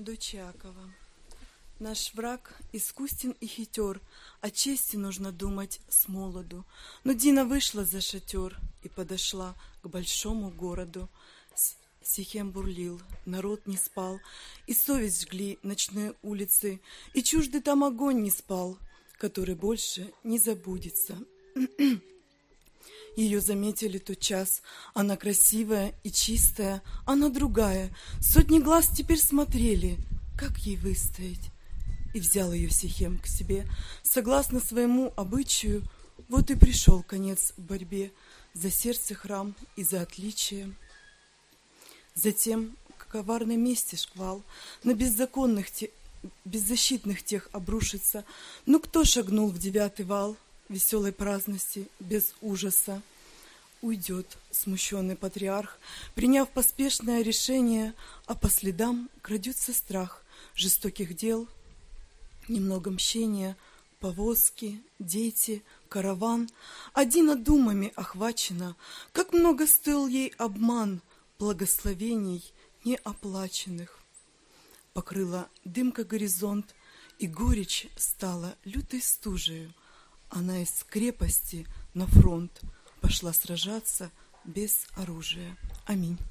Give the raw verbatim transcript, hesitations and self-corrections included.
Дочь Иакова. Наш враг искусен и хитер, о чести нужно думать с молоду. Но Дина вышла за шатер и подошла к большому городу. Сихем бурлил, народ не спал, и совесть жгли ночные улицы, и чуждый там огонь не спал, который больше не забудется. Ее заметили тот час, она красивая и чистая, она другая. Сотни глаз теперь смотрели, как ей выстоять. И взял ее Сихем к себе, согласно своему обычаю. Вот и пришел конец в борьбе за сердце храм и за отличие. Затем коварной мести шквал на беззаконных, те, беззащитных тех обрушится. Ну кто шагнул в девятый вал веселой праздности без ужаса? Уйдет смущенный патриарх, приняв поспешное решение, а по следам крадется страх жестоких дел, немного мщения, повозки, дети, караван. Одина думами охвачена, как много стоил ей обман благословений неоплаченных. Покрыла дымка горизонт, и горечь стала лютой стужею. Она из крепости на фронт пошла сражаться без оружия. Аминь.